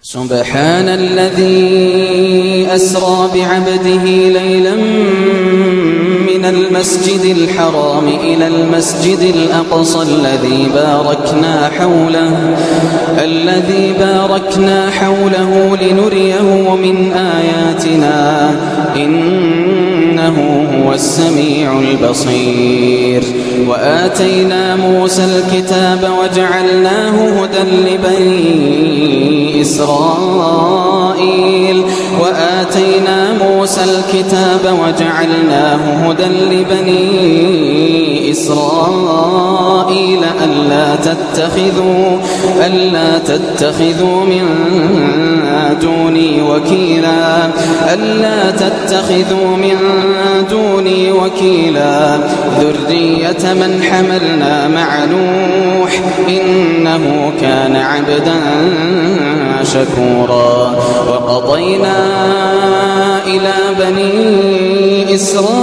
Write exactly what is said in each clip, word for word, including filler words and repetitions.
سبحان الذي أسرى بعبده ليلا من المسجد الحرام إلى المسجد الأقصى الذي باركنا حوله الذي باركنا حوله لنريه من آياتنا إنه هو السميع البصير. وآتينا موسى الكتاب وجعلناه هدى لبني إسرائيل وآتينا موسى الكتاب وجعلناه هدى لبني إسرائيل ألا تتخذوا ألا تتخذوا من دوني وكيلا ألا تتخذوا من دوني وكيلا ذرية من حملنا مع نوح إنه كان عبدا شكورا. وقضينا إلى بني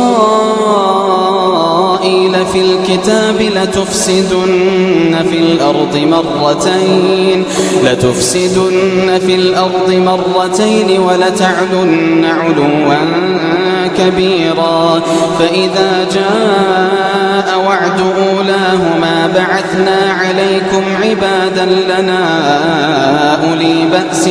إسرائيل في الكتاب لتفسدن في الأرض مرتين لتفسدن في الأرض مرتين ولتعلن علوا كبيرا. فإذا جاء وعد أولاهما بعثنا عليكم عبادا لنا أولي بأس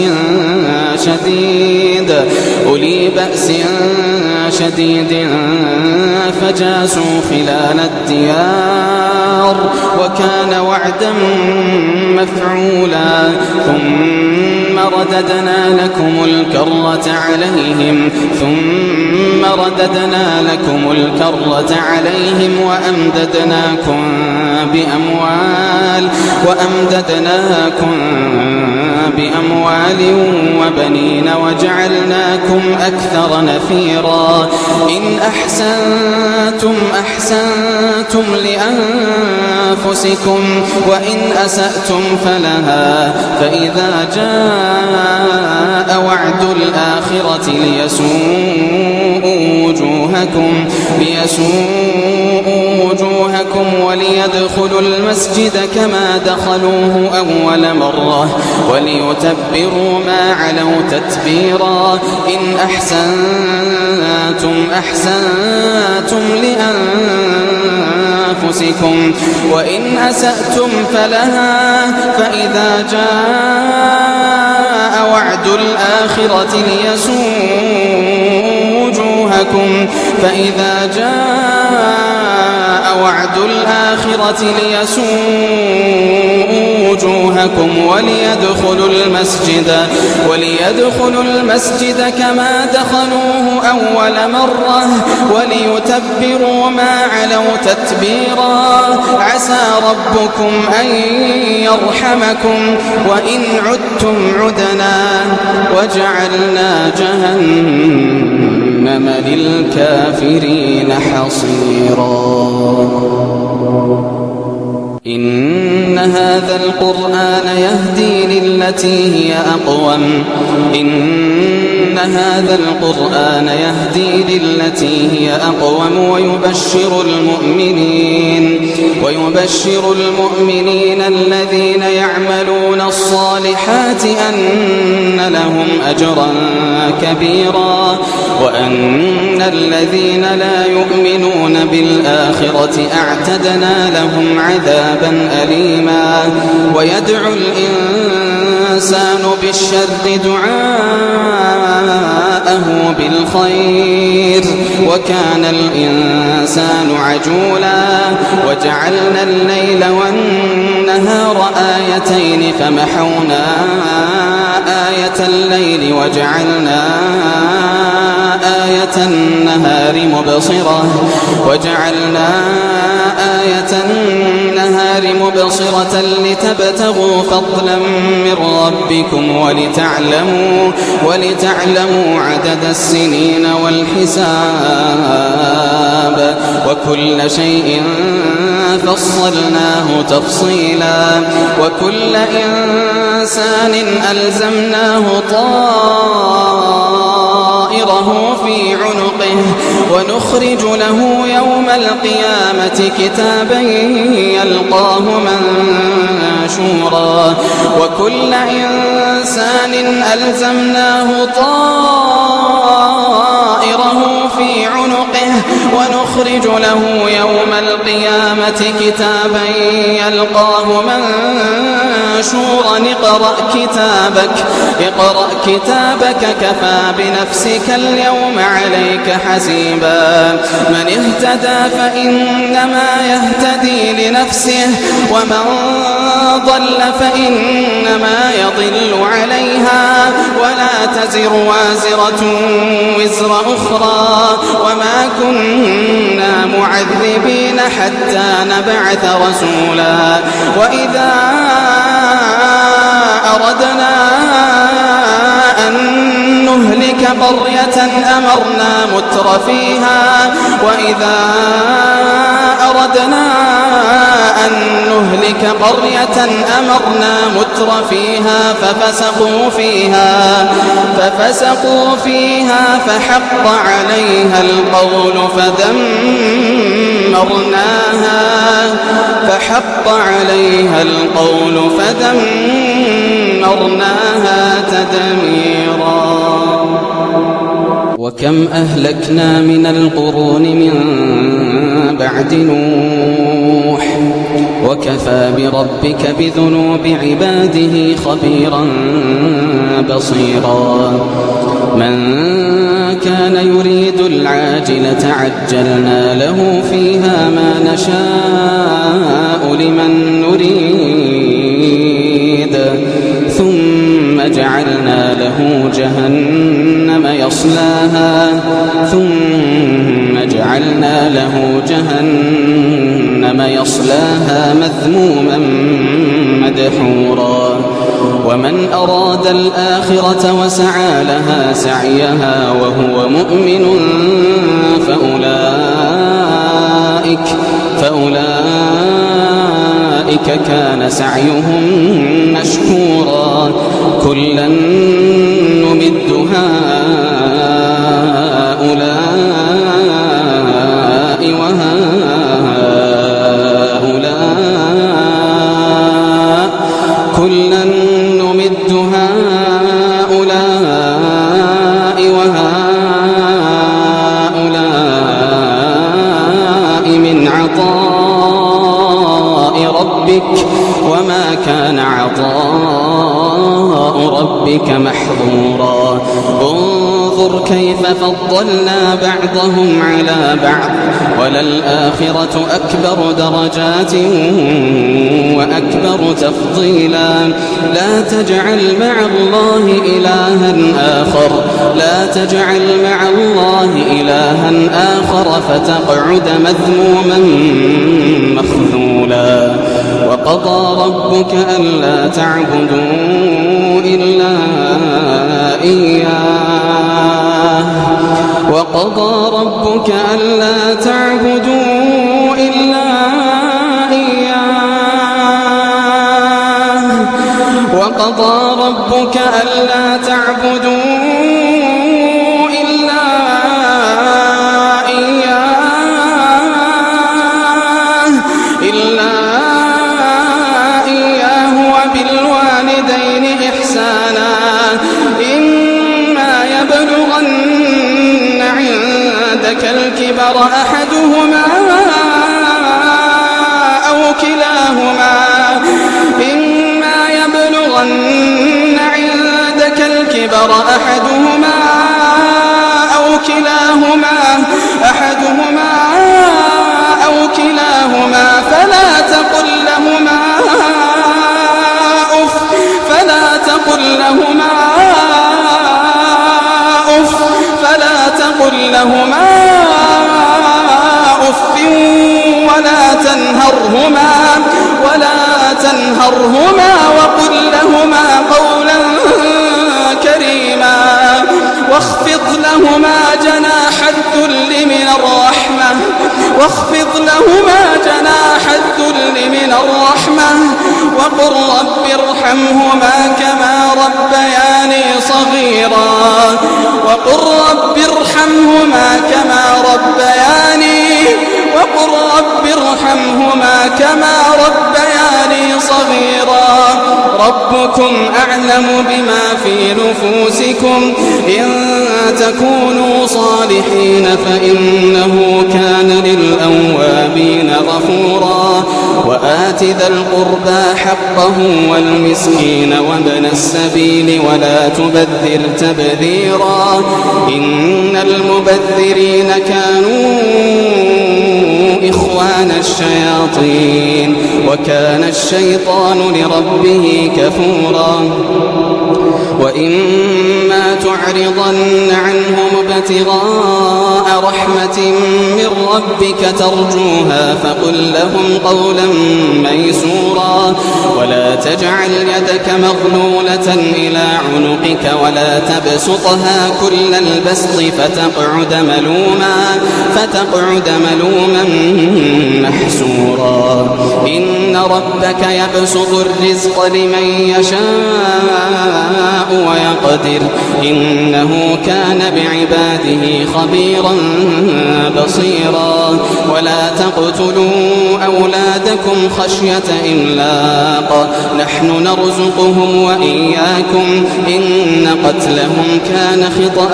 شديد أولي بأس شديد فجاسوا خلال الديار وكان وعدا مفعولا. ثم رددنا لكم الكرة عليهم ثم رددنا لكم الكرة عليهم وأمددناكم بأموال وأمددناكم بأموال وبنين وجعلناكم أكثر نفيرا. إن أحسنتم أحسنتم لأنفسكم وإن أسأتم فلها. فإذا جاء وعد الآخرة ليسوءوا وجوهكم ليسوءوا وجوهكم وليدخلوا المسجد كما دخلوه أول مرة وليتبروا ما علوا تتبيرا. إن أحسنتم أحسنتم لأنفسكم وإن أسأتم فلها. فإذا جاء وعد الآخرة ليسوءوا وجوهكم فإذا جاء وعد الآخرة ليسوءوا وجوهكم وليدخلوا المسجد وليدخلوا المسجد كما دخلوه أول مرة وليتبروا ما علوا تتبيرا. عسى ربكم أن يرحمكم وإن عدتم عدنا وجعلنا جهنم للكافرين حصيرا. إن هذا القرآن يهدي للتي هي أقوم إن هذا القرآن يهدي للتي هي أقوم ويبشر المؤمنين ويبشر المؤمنين الذين يعملون الصالحات أن لهم أجرا كبيرا وأن الذين لا يؤمنون بالآخرة أعتدنا لهم عذابا أليما. ويدعو الإنسان بالشر دعاءه بالخير وكان الإنسان عجولا. وجعلنا الليل والنهار آيتين فمحونا آية الليل وجعلنا آية النهار مبصرة وجعلنا آية النهار مبصرة لتبتغوا فضلا من ربكم ولتعلموا ولتعلموا عدد السنين والحساب وكل شيء فصلناه تفصيلا. وكل إنسان ألزمناه طائره في عنقه ونخرج له يوم القيامة كتابا يلقاه منشورا وكل إنسان ألزمناه طائره في عنقه ونخرج له يوم القيامة كتابا يلقاه منشورا اقرأ كتابك اقرأ كتابك كفى بنفسك اليوم عليك حسيبا من اهتدى فإنما يهتدي لنفسه ومن ضل فإنما يضل عليها ولا تزر وازرة وزر أخرى وما كنا معذبين حتى نبعث رسولا وإذا أردنا أن نهلك قرية أمرنا متر فيها وإذا أردنا أن نهلك قرية أمرنا متر فيها ففسقوا فيها ففسقوا فيها فحق عليها القول فدمرناها فحق عليها القول فدمرناها تدميرا وكم أهلكنا من القرون من بعد نوح وكفى بربك بذنوب عباده خبيرا بصيرا من كان يريد العاجلة عجلنا له فيها ما نشاء لمن نريد ثم جعلنا له جهنم يصلاها ثم جعلنا له جهنم يصلاها مذموما مدحورا ومن أراد الآخرة وسعى لها سعيها وهو مؤمن فأولئك فأولئك كان سعيهم مشكورا كلا نمد هؤلاء وهؤلاء كلا نمد هؤلاء وهؤلاء من عطاء ربك وما كان عطاء ربك محظورا انظر كيف فضلنا بعضهم على بعض وللآخرة أكبر درجات وأكبر تفضيلا لا تجعل مع الله إلها آخر لا تجعل مع الله إلها آخر فتقعد مذموما مخذولا وقضى ربك ألا تعبدوا إلا إياه وقضى ربك ألا تعبدوا إلا إياه وقضى ربك ألا تعبدوا إلا إياه إلا إياه وبالوالدين إحسانا إما يبلغن عندك الكبر أحدهما أو كلاهما إما يبلغن عندك الكبر أحدهما أو كلاهما أحدهما أو كلاهما فلا تقل لهما أف فلا تقل لهما أف فلا تقل لهما أف ولا تنهرهما ولا تنهرهما وقل لهما قولا كريما واخفض لهما جناح الذل من الرحمة واخفض لهما جناح الذل من الرحمة وقل رب ارحمهما كما ربياني صغيرا وقل رب ارحمهما كما ربياني وقل رب ارحمهما كما ربياني صغيرا ربكم أعلم بما في نفوسكم إن تكونوا صالحين فإنه كان للأوابين غفورا وآت ذا القربى حقه والمسكين وابن السبيل ولا تبذر تبذيرا إن المبذرين كانوا إخوان الشياطين وكان الشيطان لربه كفورا وإما تعرضن عنهم ابتغاء رحمة من ربك ترجوها فقل لهم قولا ميسورا ولا تجعل يدك مغلولة إلى عنقك ولا تبسطها كل البسط فتقعد ملوما فتقعد ملوما محسورا إن ربك يبسط الرزق لمن يشاء ويقدر إنه كان بعباده خبيرا بصيرا ولا تقتلوا أولادكم خشية إملاق نحن نرزقهم وإياكم إن قتلهم كان خطأ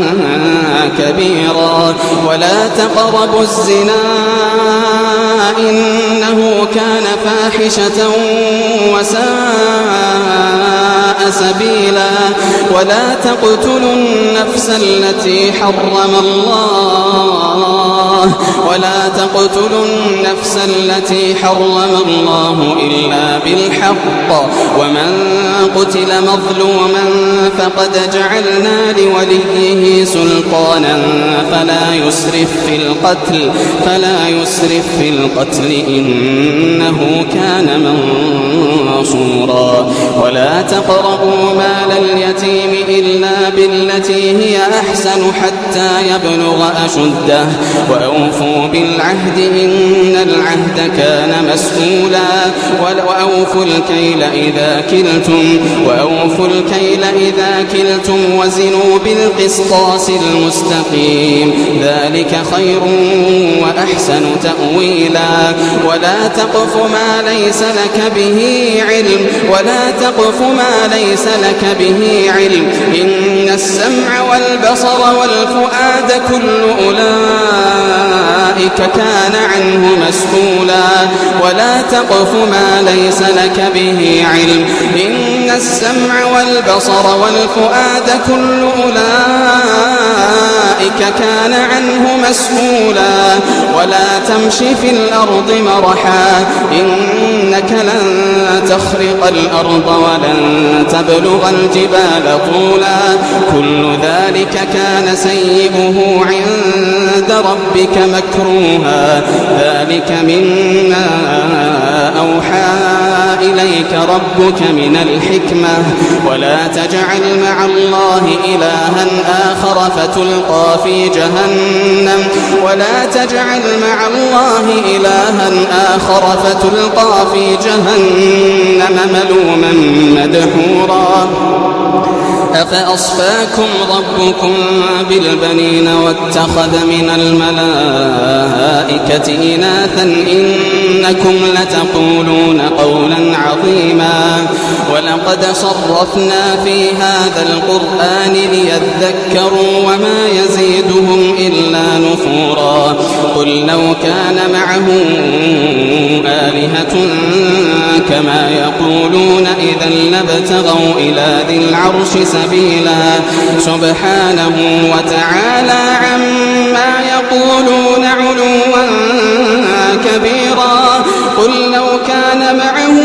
كبيرا ولا تقربوا الزنا إنه كان فاحشة وساء سبيلا ولا تقتلوا النفس التي حرم الله ولا تقتلوا النفس التي حرم الله إلا بالحق ومن قتل مظلوما فقد جعلنا لوليه سلطانا فلا يسرف في القتل فلا يسرف في القتل إنه كان منصورا ولا تقربوا مال اليتيم إلا بالتي هي أحسن حتى يبلغ أشده وأوفوا بالعهد إن العهد كان مسؤولا وأوفوا الكيل إذا كلتم وأوفوا الكيل إذا كلتم وزنوا بالقسطاس المستقيم ذلك خير وأحسن تأويلا ولا تقف ما ليس لك به علم ولا تقف ما ليس لك به علم إن السمع والبصر والفؤاد كل أولئك كان عنه مسؤولا ولا تقف ما ليس لك به علم إن السمع والبصر والفؤاد كل أولئك كان عنه مسؤولا ولا تمش في الأرض مرحا إنك لن تخرق الأرض ولن تبلغ الجبال طولا كل ذلك كان سيئه عند ربك مكروها ذلك مما أوحى إليك ربك من الحكمة ولا تجعل مع الله إلها آخر فتلقى في جهنم ولا تجعل مع الله إلها آخر فتلقى في جهنم ملوما مدحورا أفأصفاكم ربكم بالبنين واتخذ من الملائكة إناثا إنكم لتقولون قولا عظيما ولقد صرفنا في هذا القرآن ليذكروا وما يزيدهم إلا نفورا قل لو كان معه آلهة كما يقولون إذا لابتغوا إلى ذي العرش سبيلا سبحانه وتعالى عما يقولون علوا كبيرا قل لو كان معه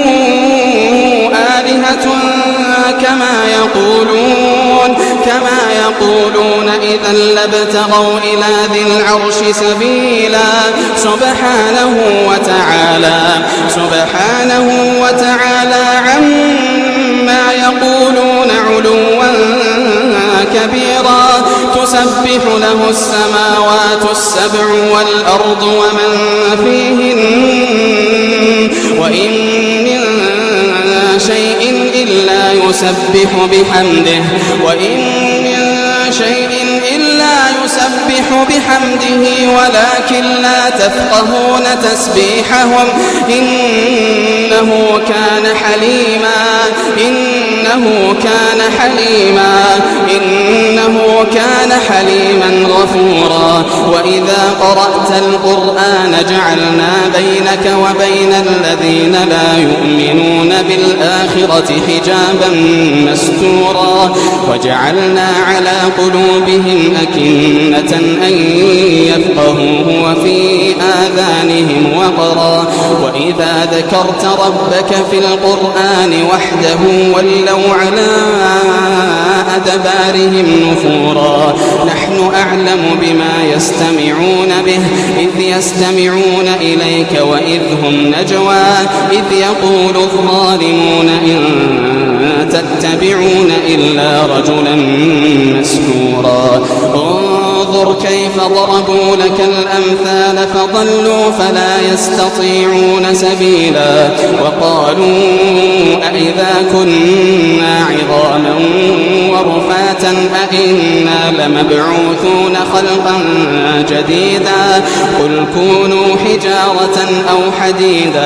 آلهة كما يقولون كما يقولون إذا لابتغوا إلى ذي العرش سبيلا سبحانه وتعالى سبحانه وتعالى عما يقولون علوا كبيرا تسبح له السماوات السبع والأرض ومن فيهن وإن من شيء إلا يسبح بحمده وإن من شيء إلا يسبح بحمده ولكن لا تفقهون تسبيحهم إنه كان حليما إنه كان حليما إنه كان حليما غفورا وإذا قرأت القرآن جعلنا بينك وبين الذين لا يؤمنون بالآخرة حجابا مستورا وجعلنا على قلوبهم أكنة أن يفقهوه وفي آذانهم وقرا وإذا ذكرت ربك في القرآن وحده ولوا على أدبارهم نفورا نحن أعلم بما يستمعون به إذ يستمعون إليك وإذ هم نجوى إذ يقول الظالمون إن تتبعون إلا رجلا مسحورا انظر كيف ضربوا لك الأمثال فضلوا فلا يستطيعون سبيلا وقالوا أئذا كنا عظاما ورفاتا أئنا لمبعوثون خلقا جديدا قل كونوا حجارة أو حديدا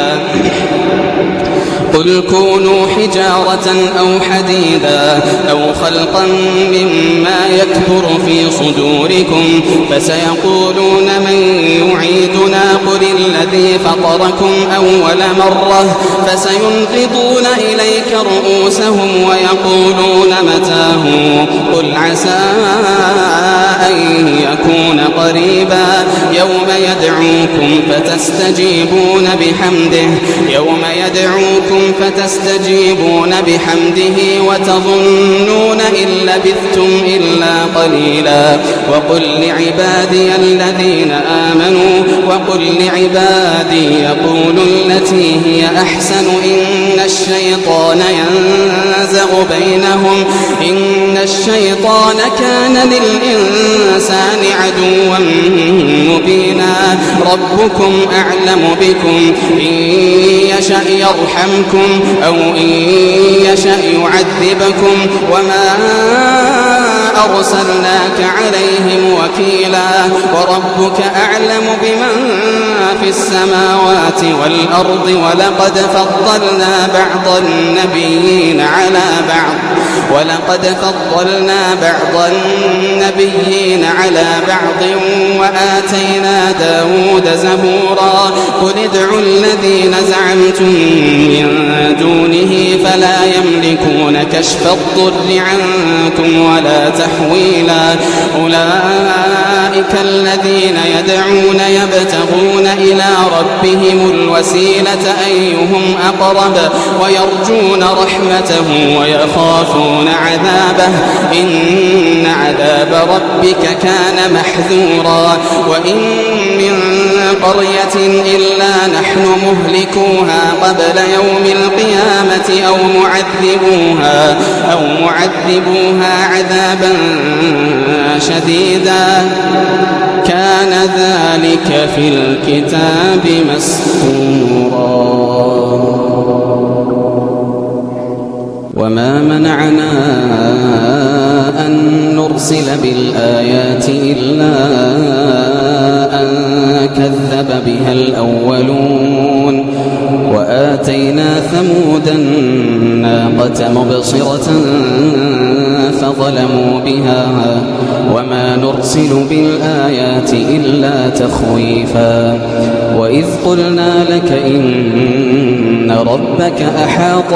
قل كونوا حجارة أو حديدا أو خلقا مما يكبر في صدوركم فسيقولون من يعيدنا قل الذي فطركم أول مرة فسينغضون إليك رؤوسهم ويقولون متاه قل عسى أن يكون قريبا يوم يدعوكم فتستجيبون بحمده يوم يدعوكم فتستجيبون بحمده وتظنون إن لبثتم إلا قليلا وقل لعبادي الذين آمنوا وقل لعبادي يقولوا التي هي أحسن إن الشيطان ينزغ بينهم إن الشيطان كان للإنسان عدوا مبينا ربكم أعلم بكم إن يشأ يرحمكم أو إن يشأ يعذبكم وما أرسلناك عليهم وكيلا وربك أعلم بمن في السماوات والأرض ولقد فضلنا بعض النبيين على بعض ولقد فضلنا بعض النبيين على بعض وآتينا داود زبورا قل ادعوا الذين زعمتم من دونه فلا يملكون كشف الضر عنكم ولا تحويلا أولئك الذين يدعون يبتغون إلى ربهم الوسيلة أيهم أقرب ويرجون رحمته ويخافون عذابه إن عذاب ربك كان محذورا وإن من قرية إلا نحن مهلكوها قبل يوم القيامة أو معذبوها أو معذبوها عذابا شديدا كان ذلك في الكتاب مسطورا وما منعنا أن نرسل بالآيات إلا أن كذب بها الأولون وآتينا ثمود الناقة مبصرة فظلموا بها وما نرسل بالآيات إلا تخويفا وإذ قلنا لك إن ربك أحاط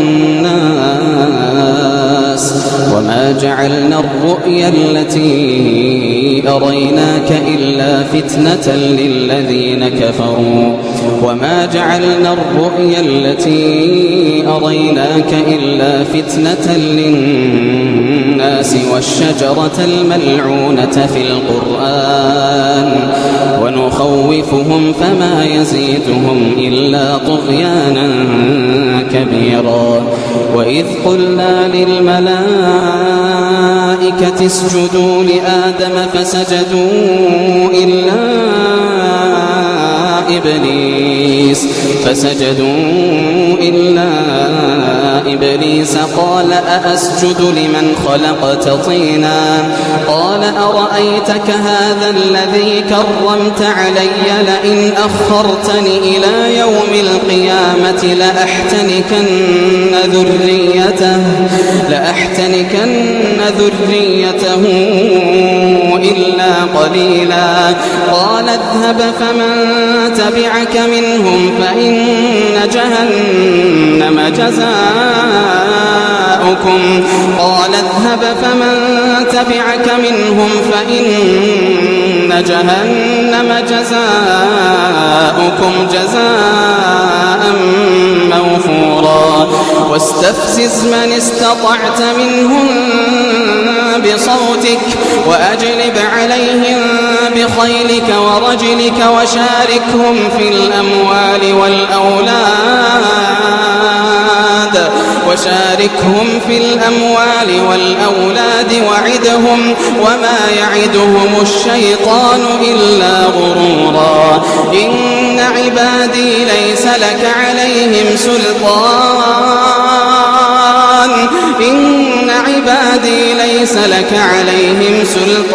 بالناس وما جعلنا الرؤيا التي أريناك إلا فتنة للذين كفروا وما جعلنا الرؤيا التي أريناك إلا فتنة للناس والشجرة الملعونة في القرآن ونخوفهم فما يزيدهم إلا طغيانا كبيرا وإذ قلنا للملائكة اسجدوا لآدم فسجدوا إلا إبليس فسجدوا إلا إبليس قال أأسجد لمن خلقت طينا قال أرأيتك هذا الذي كرمت علي لئن أخرتني إلى يوم القيامة لأحتنكن ذريته لأحتنكن ذريته إلا قليلا قال اذهب فمن تبعك منهم فإن جهنم جزاؤكم قال اذهب فمن تبعك منهم فإن جهنم جزاؤكم جزاء موفورا واستفزز من استطعت منهم بصوتك وأجلب عليهم بخيلك ورجلك وشاركهم في الأموال والأولاد وشاركهم في الأموال والأولاد وعدهم وما يعدهم الشيطان إلا غرورا إن عبادي ليس لك عليهم سلطان إن عبادي ليس لك عليهم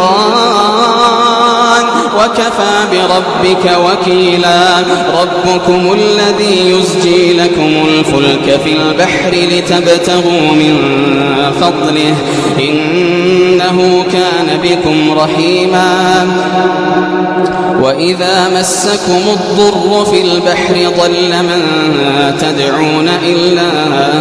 سلطان وكفى بربك وكيلا ربكم الذي يزجي لكم الفلك في البحر لتبتغوا من فضله إنه كان بكم رحيما وإذا مسكم الضر في البحر ضل من تدعون إلا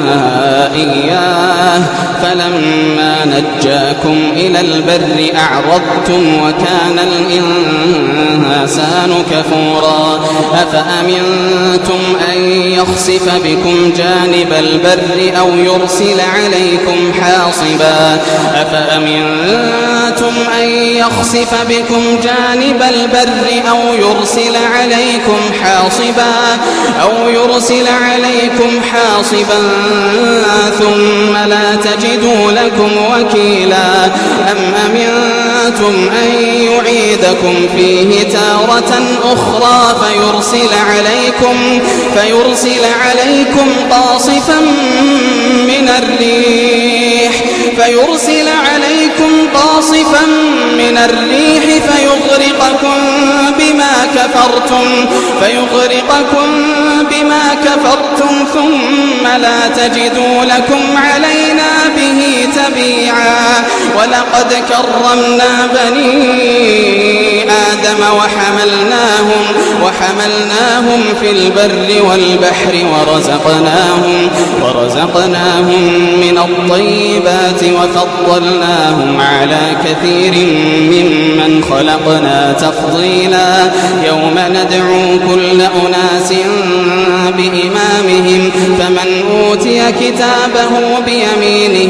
إياه فلما نجاكم إلى البر أعرضتم وكان الإنسان كفورا أفأمنتم أن يخسف بكم جانب البر أو يرسل عليكم حاصبا أفأمنتم أن يخسف بكم جانب البر أو يرسل عليكم حاصبا أو يرسل عليكم حاصبا ثم لا تجدوا لكم وكيلا أم أمنتم أن يعيدكم فيه تارة أخرى فيرسل عليكم فيرسل عليكم قاصفا من الريح فيرسل عليكم قاصفا من الريح فيغرقكم بما كفرتم فيغرقكم بما كفرتم ثم لا تجدوا لكم علينا به تبيعا ولقد كرمنا بني آدم وحملناهم وحملناهم في البر والبحر ورزقناهم ورزقناهم من الطيبات وفضلناهم على كثير ممن خلقنا تفضيلا يوم ندعو كل أناس بإمامهم فمن أوتي كتابه بيمينه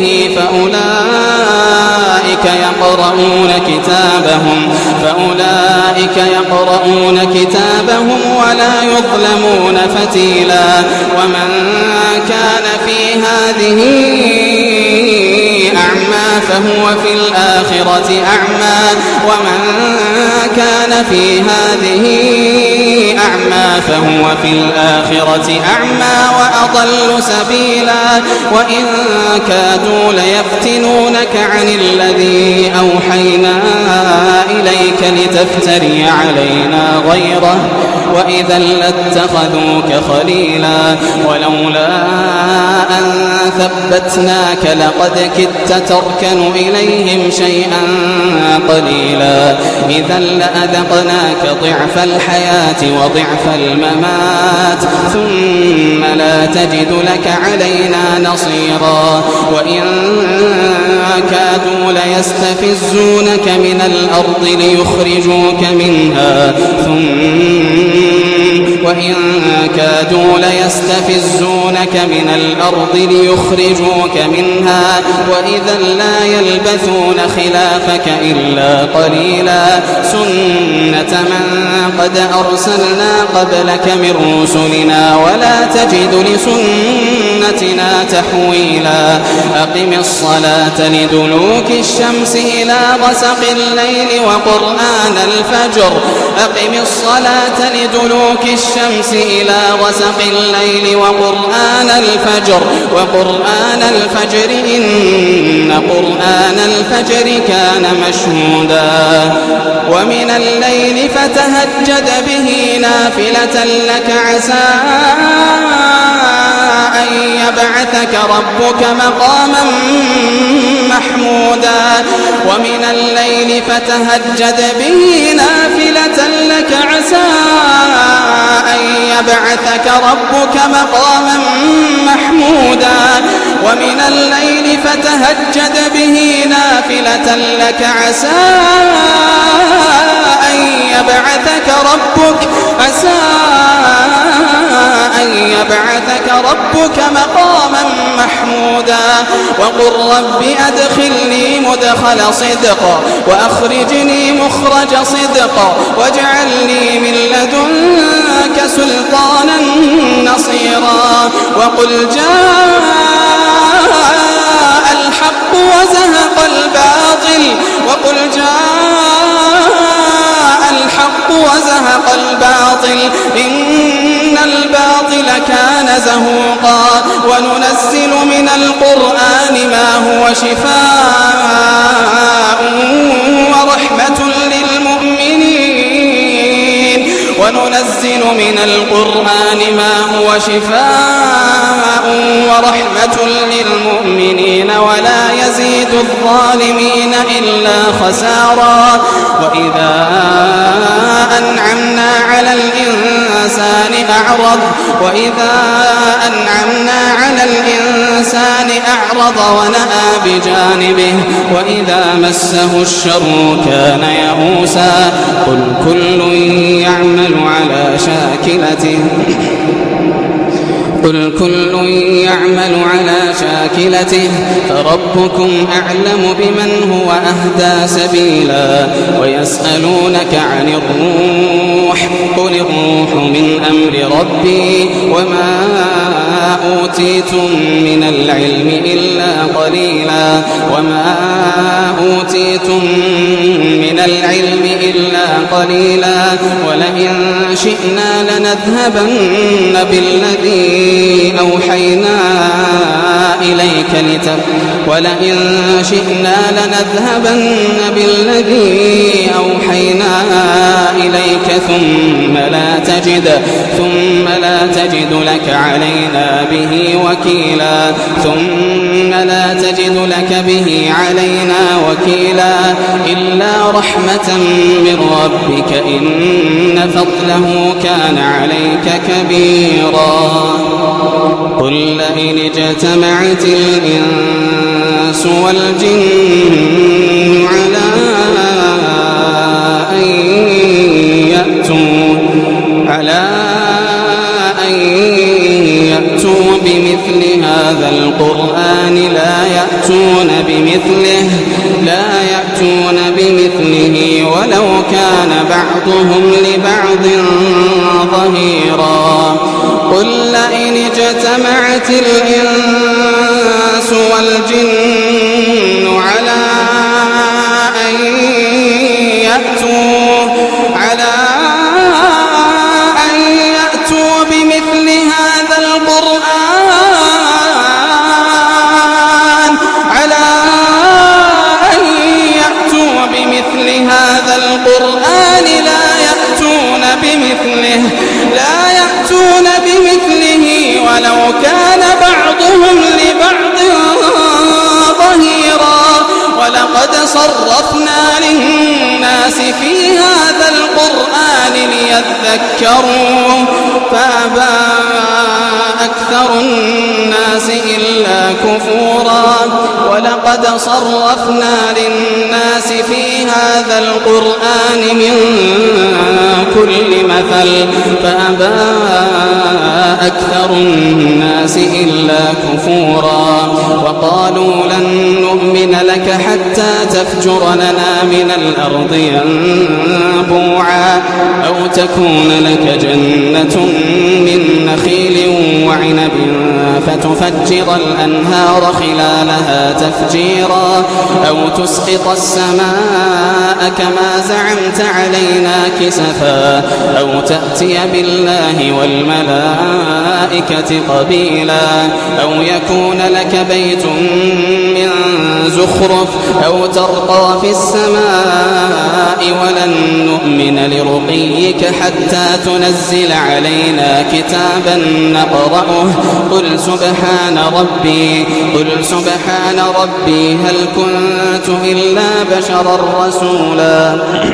فأولئك يقرؤون كتابهم فأولئك يقرؤون كتابهم ولا يظلمون فتيلا ومن كان في هذه أعمى فهو في الآخرة أعمى ومن كان في هذه أعمى فهو في الآخرة أعمى وأضل سبيلا وإن كادوا ليفتنونك عن الذي أوحينا إليك لتفتري علينا غيره وإذا لاتخذوك خليلا ولولا أن ثبتناك لقد كدت تركن إليهم شيئا قليلا إذا لأذقناك ضعف الحياة وضعف الممات ثم لا تجد لك علينا نصيرا وإن كادوا ليستفزونك من الأرض ليخرجوك منها ثم وإن كادوا ليستفزونك من الأرض ليخرجوك منها وإذا لا يلبثون خلافك إلا قليلا سنة من قد أرسلنا قبلك من رسلنا ولا تجد لسنتنا تحويلا أقم الصلاة لدلوك الشمس إلى غسق الليل وقرآن الفجر أقم الصلاة لدلوك الشمس إلى غسق الليل وقرآن الفجر وقرآن الفجر إن قرآن الفجر كان مشهودا ومن الليل فتهجد به نافلة لك عسى أن يبعثك ربك مقاما محمودا ومن الليل فتهجد به نافلة لك عسى أن يبعثك ربك مقاما محمودا ومن الليل فتهجد به نافلة لك عسى أن يبعثك ربك عسى أن يبعثك ربك مقاما محمودا وقل رب أدخلني مدخل صدق وأخرجني مخرج صدق واجعل لي من لدنك سلطانا نصيرا وقل جاء الحق وزهق الباطل وقل جاء الحق وزهق الباطل إن الباطل كان زهوقا وننزل من القرآن ما هو شفاء ورحمة للمؤمنين وننزل من القرآن ما هو شفاء ورحمة للمؤمنين ولا يزيد الظالمين إلا خسارا وإذا أنعمنا على الإنسان أعرض وإذا أنعمنا على الإنسان أعرض ونأى بجانبه وإذا مسه الشر كان يئوسا قل كل يعمل على شاكلته قل كل يعمل على شاكلته فربكم أعلم بمن هو أهدى سبيلا ويسألونك عن الروح قل الروح من أمر ربي وما أوتيتم من العلم إلا قليلا وما أوتيتم من العلم إلا قليلا ولئن شئنا لنذهبن بالذي أوحينا إليك لتب ولئن شئنا لنذهبن بالذي أوحينا إليك ثم لا تجد ثم لا تجد لك علينا به وكيلا ثم لا تجد لك به علينا وكيلا إلا رحمة من ربك إن فضله كان عليك كبيرا قل لئن اجتمعت الإنس والجن على أن يأتوا على أن يأتوا بمثل هذا القرآن لا يأتون بمثله لا يأتون بمثله ولو كان بعضهم لبعض ظهيرا قل لئن اجتمعت الإنس والجن على أن يأتوا على أن يأتوا بمثل هذا القرآن على أن يأتوا بمثل هذا القرآن لا يأتون بمثله لا يأتون بمثله ولو كان بعضهم لبعض ظهيرا ولقد صرفنا للناس في هذا القرآن ليذكروا فأبى أكثر الناس إلا كفورا ولقد صرفنا للناس في هذا القرآن من بكل مثل فأبى أكثر الناس إلا كفورا وقالوا لن نؤمن لك حتى تفجر لنا من الأرض ينبوعا أو تكون لك جنة من نخيل وعنب فتفجر الأنهار خلالها تفجيرا أو تسقط السماء كما زعمت علينا كسفا أو تأتي بالله والملائكة قبيلا أو يكون لك بيت من زخرف أو ترقى في السماء ولن نؤمن لرقيك حتى تنزل علينا كتابا نقرأه قل سبحان ربي قل سبحان ربي هل كنت إلا بشرا رسولا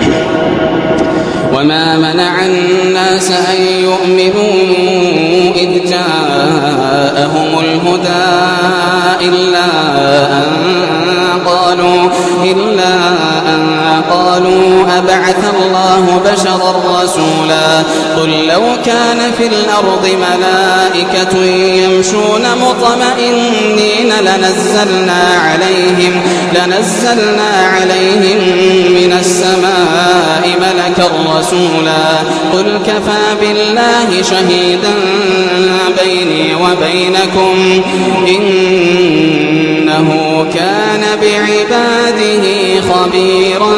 وما منع الناس أن يؤمنوا إذ جاءهم الهدى إلا أن قالوا إلا أن قالوا أبعث الله بشرا رسولا قل لو كان في الأرض ملائكة يمشون مطمئنين لنزلنا عليهم لنزلنا عليهم من السماء ملكا رسولا قل كفى بالله شهيدا بيني وبينكم إنه كان بعباده خبيرا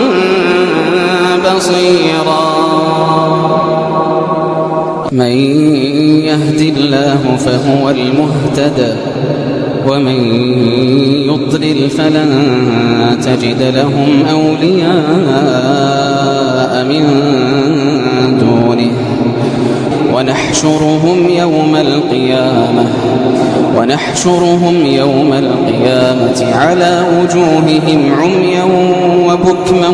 بصيرا من يهد الله فهو المهتدى ومن يضلل فلن تجد لهم أولياء من دونه ونحشرهم يوم القيامة ونحشرهم يوم القيامة على وجوههم عميا وبكما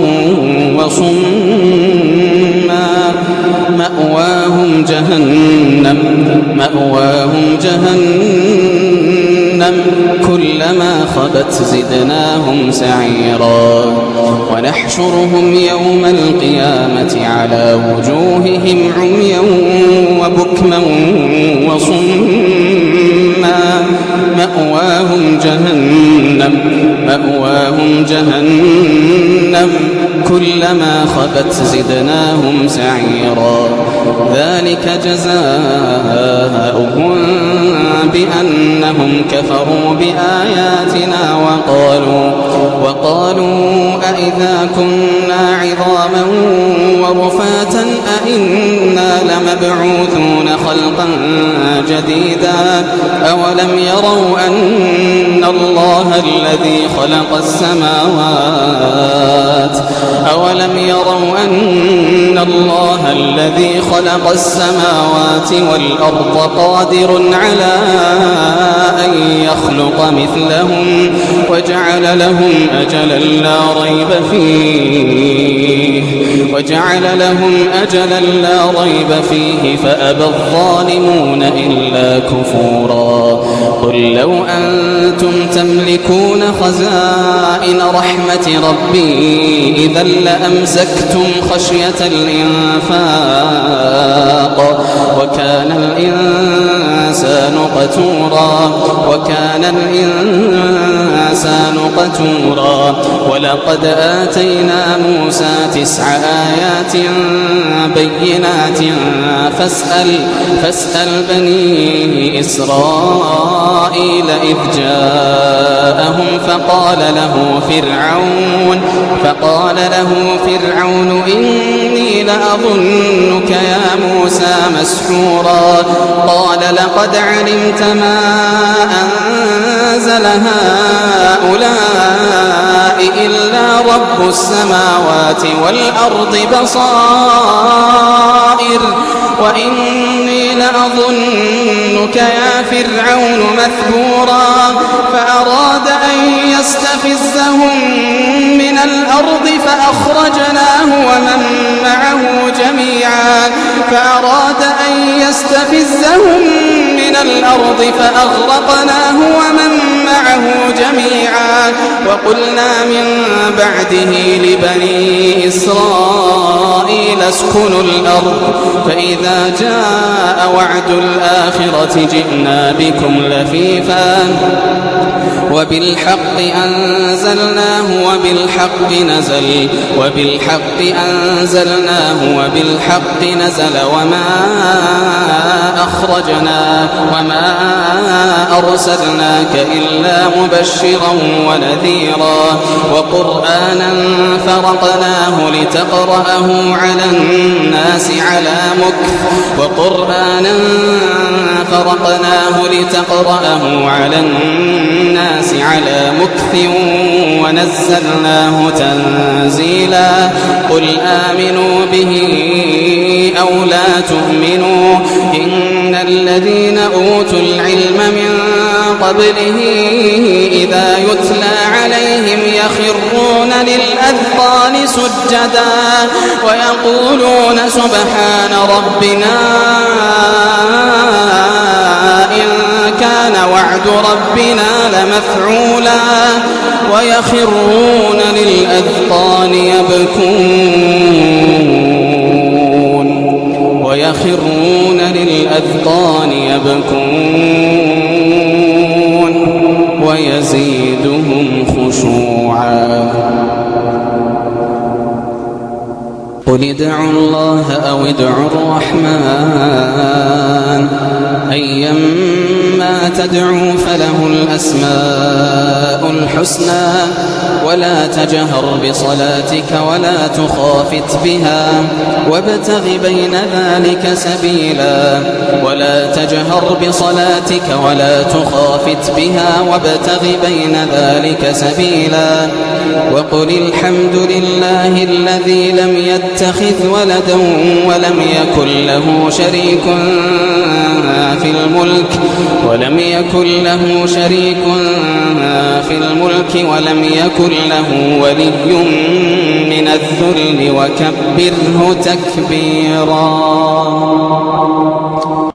وصما مأواهم جهنم مأواهم جهنم كلما خبت زدناهم سعيرا ونحشرهم يوم القيامة على وجوههم عميا وبكما وصما مأواهم جهنم مأواهم جهنم كلما خبت زدناهم سعيرا ذلك جزاؤهم بأنهم كفروا بآياتنا وقالوا وقالوا أئذا كنا عظاما ورفاتا أئنا لمبعوثون خلقا جديدا أولم يروا أن الله الذي خلق السماوات أولم يروا أن الله الذي خلق السماوات والأرض قادر على أن يخلق مثلهم وجعل لهم أجلا لا ريب فيه وجعل لهم أجلا لا ريب فيه فأبى الظالمون إلا كفورا قل لو أنتم تملكون خزائن رحمة ربي إذا لأمسكتم خشية الإنفاق وكان الإنسان قتورا وكان الإنسان قتورا ولقد آتينا موسى تسع آيات بينات فاسأل فاسأل بني إسرائيل إذ جاءهم فقال له فرعون فقال له فرعون إني لأظنك يا موسى مسحورا قال لقد علمت ما أنزل هؤلاء إلا رب السماوات والأرض بصائر وإني لأظنك يا فرعون مثبورا فأراد أن يستفزهم من الأرض فأخرجناه ومن معه جميعا فأراد أن يستفزهم من الأرض فأغرقناه ومن معه معه جميعا. وقلنا من بعده لبني إسرائيل اسكنوا الأرض فإذا جاء وعد الآخرة جئنا بكم لفيفا وبالحق أنزلناه وبالحق نزل وبالحق أنزلناه وبالحق نزل وما أخرجنا وما أرسلناك إلا مبشرا ونذيرا وقرآنا فرقناه لتقرأه على الناس على مكث وقرآنا فرقناه لتقرأه على الناس على مكث ونزلناه تنزيلا. قل آمنوا به أو لا تؤمنوا إن الذين أوتوا العلم من قبله إذا يتلى عليهم يخرون للأذقان سجدا ويقولون سبحان ربنا إن كان وعد ربنا لمفعولا ويخرون للأذقان يبكون ويخرون للأذقان يبكون ويزيدهم خشوعا. قل ادعوا الله أو ادعوا الرحمن أيما تدعوا فله الأسماء الحسنى ولا تجهر بصلاتك ولا تخافت بها وابتغ بين ذلك سبيلا ولا تجهر بصلاتك ولا تخافت بها وابتغ بين ذلك سبيلا وقل الحمد لله الذي لم يتخذ ولدا ولم يكن له شريك في الملك ولم يكن له شريك في الملك ولم يكن له ولي من الذل وكبره تكبيرا.